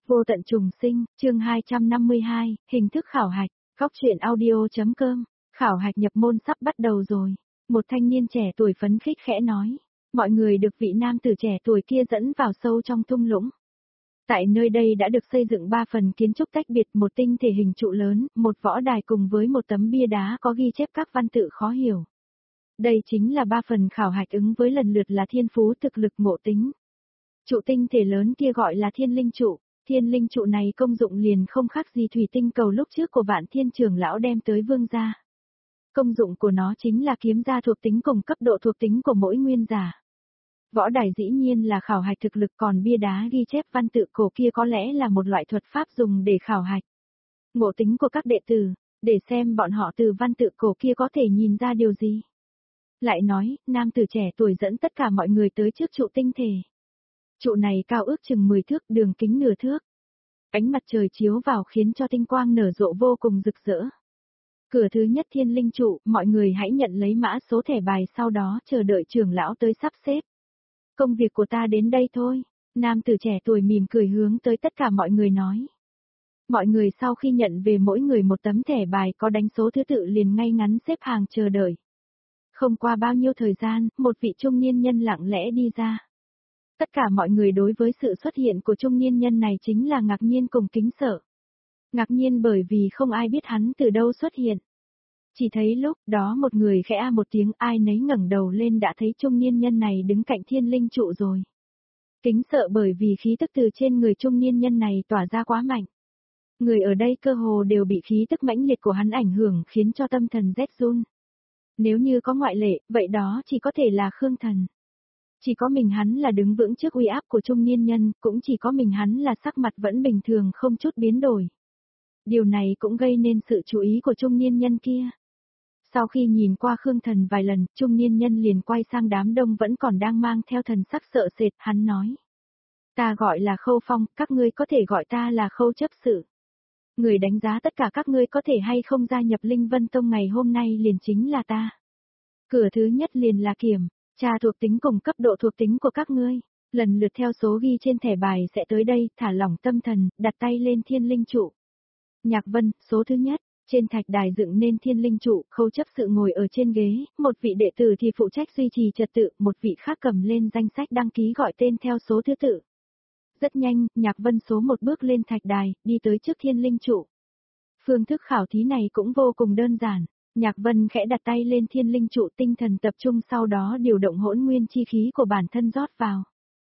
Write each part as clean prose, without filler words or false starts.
Vô tận trùng sinh, chương 252, hình thức khảo hạch, góc truyện audio.com, khảo hạch nhập môn sắp bắt đầu rồi. Một thanh niên trẻ tuổi phấn khích khẽ nói. Mọi người được vị nam tử trẻ tuổi kia dẫn vào sâu trong thung lũng. Tại nơi đây đã được xây dựng 3 phần kiến trúc tách biệt, một tinh thể hình trụ lớn, một võ đài cùng với một tấm bia đá có ghi chép các văn tự khó hiểu. Đây chính là 3 phần khảo hạch ứng với lần lượt là thiên phú, thực lực, ngộ tính. Trụ tinh thể lớn kia gọi là thiên linh trụ. Thiên linh trụ này công dụng liền không khác gì thủy tinh cầu lúc trước của Vạn Thiên trưởng lão đem tới vương gia. Công dụng của nó chính là kiếm ra thuộc tính cùng cấp độ thuộc tính của mỗi nguyên giả. Võ đài dĩ nhiên là khảo hạch thực lực, còn bia đá ghi chép văn tự cổ kia có lẽ là một loại thuật pháp dùng để khảo hạch ngộ tính của các đệ tử, để xem bọn họ từ văn tự cổ kia có thể nhìn ra điều gì. Lại nói, nam tử trẻ tuổi dẫn tất cả mọi người tới trước trụ tinh thể. Trụ này cao ước chừng 10 thước, đường kính nửa thước. Ánh mặt trời chiếu vào khiến cho tinh quang nở rộ vô cùng rực rỡ. Cửa thứ nhất thiên linh trụ, mọi người hãy nhận lấy mã số thẻ bài, sau đó chờ đợi trưởng lão tới sắp xếp. Công việc của ta đến đây thôi, nam tử trẻ tuổi mỉm cười hướng tới tất cả mọi người nói. Mọi người sau khi nhận về mỗi người một tấm thẻ bài có đánh số thứ tự liền ngay ngắn xếp hàng chờ đợi. Không qua bao nhiêu thời gian, một vị trung niên nhân lặng lẽ đi ra. Tất cả mọi người đối với sự xuất hiện của trung niên nhân này chính là ngạc nhiên cùng kính sợ. Ngạc nhiên bởi vì không ai biết hắn từ đâu xuất hiện. Chỉ thấy lúc đó một người khẽ một tiếng, ai nấy ngẩng đầu lên đã thấy trung niên nhân này đứng cạnh thiên linh trụ rồi. Kính sợ bởi vì khí tức từ trên người trung niên nhân này tỏa ra quá mạnh. Người ở đây cơ hồ đều bị khí tức mãnh liệt của hắn ảnh hưởng khiến cho tâm thần rét run. Nếu như có ngoại lệ, vậy đó chỉ có thể là Khương Thần. Chỉ có mình hắn là đứng vững trước uy áp của trung niên nhân, cũng chỉ có mình hắn là sắc mặt vẫn bình thường không chút biến đổi. Điều này cũng gây nên sự chú ý của trung niên nhân kia. Sau khi nhìn qua Khương Thần vài lần, trung niên nhân liền quay sang đám đông vẫn còn đang mang theo thần sắc sợ sệt, hắn nói. Ta gọi là Khâu Phong, các ngươi có thể gọi ta là Khâu chấp sự. Người đánh giá tất cả các ngươi có thể hay không gia nhập Linh Vân Tông ngày hôm nay liền chính là ta. Cửa thứ nhất liền là kiểm tra thuộc tính cùng cấp độ thuộc tính của các ngươi. Lần lượt theo số ghi trên thẻ bài sẽ tới đây, thả lỏng tâm thần, đặt tay lên thiên linh trụ. Nhạc Vân, số thứ nhất. Trên thạch đài dựng nên thiên linh trụ, Khâu chấp sự ngồi ở trên ghế, một vị đệ tử thì phụ trách duy trì trật tự, một vị khác cầm lên danh sách đăng ký gọi tên theo số thứ tự. Rất nhanh, Nhạc Vân số một bước lên thạch đài, đi tới trước thiên linh trụ. Phương thức khảo thí này cũng vô cùng đơn giản. Nhạc Vân khẽ đặt tay lên thiên linh trụ, tinh thần tập trung, sau đó điều động hỗn nguyên chi khí của bản thân rót vào.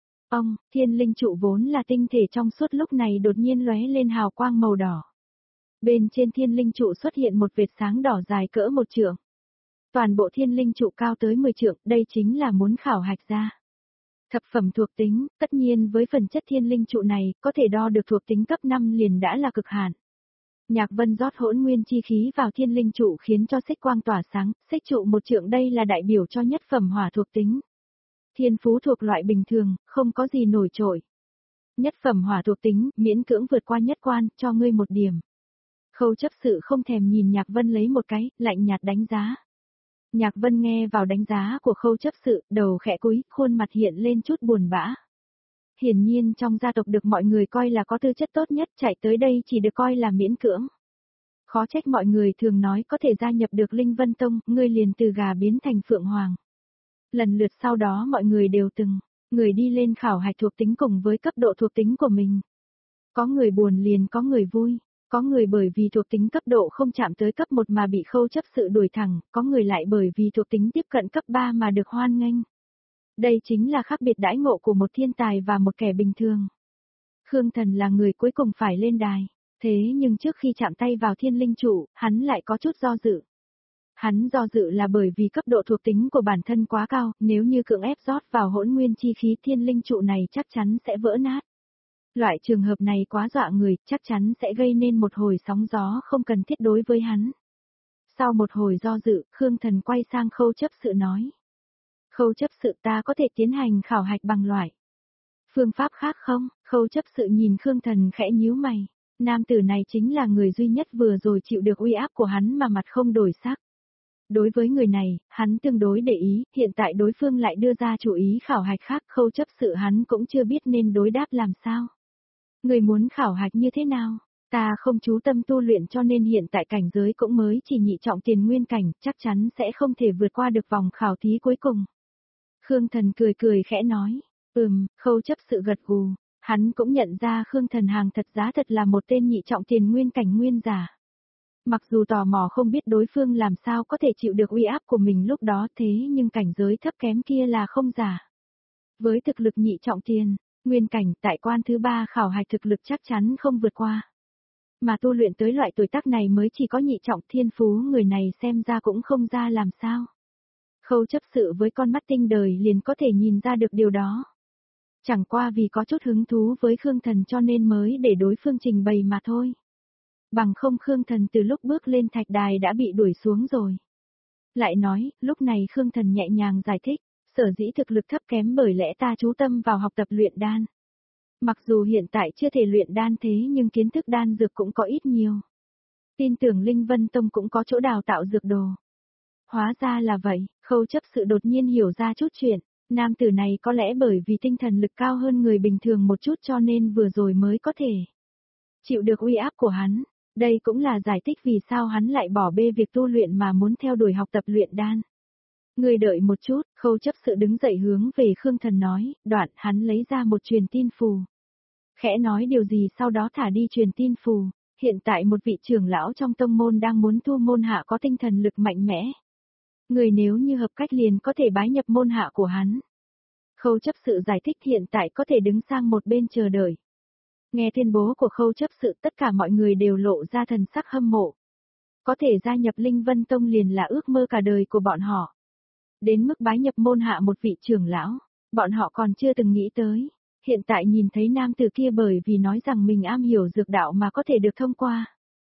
Thiên linh trụ vốn là tinh thể trong suốt lúc này đột nhiên lóe lên hào quang màu đỏ. Bên trên thiên linh trụ xuất hiện một vệt sáng đỏ dài cỡ 1 trượng. Toàn bộ thiên linh trụ cao tới 10 trượng, đây chính là muốn khảo hạch ra. Thập phẩm thuộc tính, tất nhiên với phần chất thiên linh trụ này, có thể đo được thuộc tính cấp 5 liền đã là cực hạn. Nhạc Vân rót hỗn nguyên chi khí vào thiên linh trụ khiến cho xích quang tỏa sáng, xích trụ 1 trượng đây là đại biểu cho nhất phẩm hỏa thuộc tính. Thiên phú thuộc loại bình thường, không có gì nổi trội. Nhất phẩm hỏa thuộc tính, miễn cưỡng vượt qua nhất quan, cho ngươi 1 điểm. Khâu chấp sự không thèm nhìn Nhạc Vân lấy một cái, lạnh nhạt đánh giá. Nhạc Vân nghe vào đánh giá của Khâu chấp sự, đầu khẽ cúi, khuôn mặt hiện lên chút buồn bã. Hiển nhiên trong gia tộc được mọi người coi là có tư chất tốt nhất, chạy tới đây chỉ được coi là miễn cưỡng. Khó trách mọi người thường nói có thể gia nhập được Linh Vân Tông, ngươi liền từ gà biến thành phượng hoàng. Lần lượt sau đó mọi người đều người đi lên khảo hạch thuộc tính cùng với cấp độ thuộc tính của mình. Có người buồn liền có người vui. Có người bởi vì thuộc tính cấp độ không chạm tới cấp 1 mà bị Khâu chấp sự đuổi thẳng, có người lại bởi vì thuộc tính tiếp cận cấp 3 mà được hoan nghênh. Đây chính là khác biệt đãi ngộ của một thiên tài và một kẻ bình thường. Khương Thần là người cuối cùng phải lên đài, thế nhưng trước khi chạm tay vào thiên linh trụ, hắn lại có chút do dự. Hắn do dự là bởi vì cấp độ thuộc tính của bản thân quá cao, nếu như cưỡng ép rót vào hỗn nguyên chi khí thiên linh trụ này chắc chắn sẽ vỡ nát. Loại trường hợp này quá dọa người, chắc chắn sẽ gây nên một hồi sóng gió không cần thiết đối với hắn. Sau một hồi do dự, Khương Thần quay sang Khâu chấp sự nói. Khâu chấp sự, ta có thể tiến hành khảo hạch bằng loại phương pháp khác không? Khâu chấp sự nhìn Khương Thần khẽ nhíu mày. Nam tử này chính là người duy nhất vừa rồi chịu được uy áp của hắn mà mặt không đổi sắc. Đối với người này, hắn tương đối để ý, hiện tại đối phương lại đưa ra chủ ý khảo hạch khác, Khâu chấp sự hắn cũng chưa biết nên đối đáp làm sao. Người muốn khảo hạch như thế nào? Ta không chú tâm tu luyện cho nên hiện tại cảnh giới cũng mới chỉ nhị trọng tiền nguyên cảnh, chắc chắn sẽ không thể vượt qua được vòng khảo thí cuối cùng. Khương Thần cười cười khẽ nói, Khâu chấp sự gật gù, hắn cũng nhận ra Khương Thần hàng thật giá thật là một tên nhị trọng tiền nguyên cảnh nguyên giả. Mặc dù tò mò không biết đối phương làm sao có thể chịu được uy áp của mình lúc đó thế nhưng cảnh giới thấp kém kia là không giả. Với thực lực nhị trọng tiền, nguyên cảnh tại quan thứ 3 khảo hạch thực lực chắc chắn không vượt qua. Mà tu luyện tới loại tuổi tác này mới chỉ có nhị trọng thiên phú người này xem ra cũng không ra làm sao. Khâu chấp sự với con mắt tinh đời liền có thể nhìn ra được điều đó. Chẳng qua vì có chút hứng thú với Khương Thần cho nên mới để đối phương trình bày mà thôi. Bằng không Khương Thần từ lúc bước lên thạch đài đã bị đuổi xuống rồi. Lại nói, lúc này Khương Thần nhẹ nhàng giải thích, sở dĩ thực lực thấp kém bởi lẽ ta chú tâm vào học tập luyện đan. Mặc dù hiện tại chưa thể luyện đan thế nhưng kiến thức đan dược cũng có ít nhiều. Tin tưởng Linh Vân Tông cũng có chỗ đào tạo dược đồ. Hóa ra là vậy, Khâu chấp sự đột nhiên hiểu ra chút chuyện, nam tử này có lẽ bởi vì tinh thần lực cao hơn người bình thường một chút cho nên vừa rồi mới có thể chịu được uy áp của hắn. Đây cũng là giải thích vì sao hắn lại bỏ bê việc tu luyện mà muốn theo đuổi học tập luyện đan. Người đợi một chút, Khâu chấp sự đứng dậy hướng về Khương Thần nói, đoạn hắn lấy ra một truyền tin phù. Khẽ nói điều gì sau đó thả đi truyền tin phù, hiện tại một vị trưởng lão trong tông môn đang muốn thu môn hạ có tinh thần lực mạnh mẽ. Người nếu như hợp cách liền có thể bái nhập môn hạ của hắn. Khâu chấp sự giải thích hiện tại có thể đứng sang một bên chờ đợi. Nghe tuyên bố của Khâu chấp sự tất cả mọi người đều lộ ra thần sắc hâm mộ. Có thể gia nhập Linh Vân Tông liền là ước mơ cả đời của bọn họ. Đến mức bái nhập môn hạ một vị trưởng lão, bọn họ còn chưa từng nghĩ tới. Hiện tại nhìn thấy nam tử kia bởi vì nói rằng mình am hiểu dược đạo mà có thể được thông qua.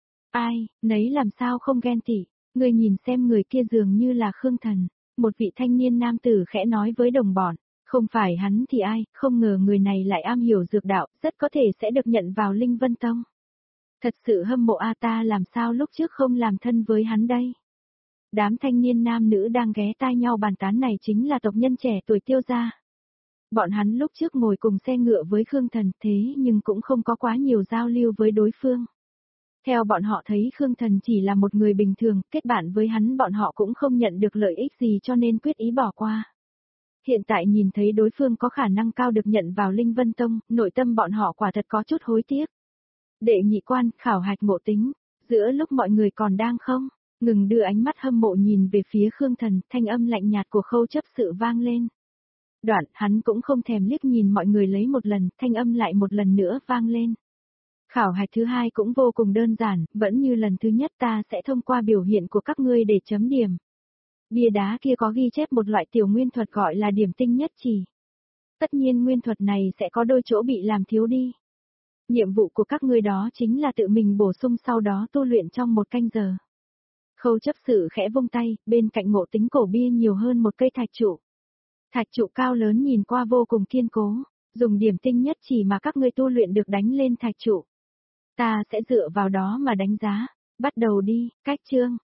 Ai, nấy làm sao không ghen tị, người nhìn xem người kia dường như là Khương Thần, một vị thanh niên nam tử khẽ nói với đồng bọn, không phải hắn thì ai, không ngờ người này lại am hiểu dược đạo, rất có thể sẽ được nhận vào Linh Vân Tông. Thật sự hâm mộ a ta làm sao lúc trước không làm thân với hắn đây. Đám thanh niên nam nữ đang ghé tai nhau bàn tán này chính là tộc nhân trẻ tuổi Tiêu gia. Bọn hắn lúc trước ngồi cùng xe ngựa với Khương Thần thế nhưng cũng không có quá nhiều giao lưu với đối phương. Theo bọn họ thấy Khương Thần chỉ là một người bình thường, kết bạn với hắn bọn họ cũng không nhận được lợi ích gì cho nên quyết ý bỏ qua. Hiện tại nhìn thấy đối phương có khả năng cao được nhận vào Linh Vân Tông, nội tâm bọn họ quả thật có chút hối tiếc. Đệ nhị quan, khảo hạch ngộ tính, giữa lúc mọi người còn đang không, ngừng đưa ánh mắt hâm mộ nhìn về phía Khương Thần, thanh âm lạnh nhạt của Khâu chấp sự vang lên. Đoạn, hắn cũng không thèm liếc nhìn mọi người lấy một lần, thanh âm lại một lần nữa vang lên. Khảo hạch thứ 2 cũng vô cùng đơn giản, vẫn như lần thứ nhất ta sẽ thông qua biểu hiện của các ngươi để chấm điểm. Bia đá kia có ghi chép một loại tiểu nguyên thuật gọi là điểm tinh nhất chỉ. Tất nhiên nguyên thuật này sẽ có đôi chỗ bị làm thiếu đi. Nhiệm vụ của các ngươi đó chính là tự mình bổ sung sau đó tu luyện trong 1 canh giờ. Khâu chấp sự khẽ vung tay, bên cạnh ngộ tính cổ bia nhiều hơn một cây thạch trụ. Thạch trụ cao lớn nhìn qua vô cùng kiên cố, dùng điểm tinh nhất chỉ mà các ngươi tu luyện được đánh lên thạch trụ. Ta sẽ dựa vào đó mà đánh giá, bắt đầu đi, cách chương.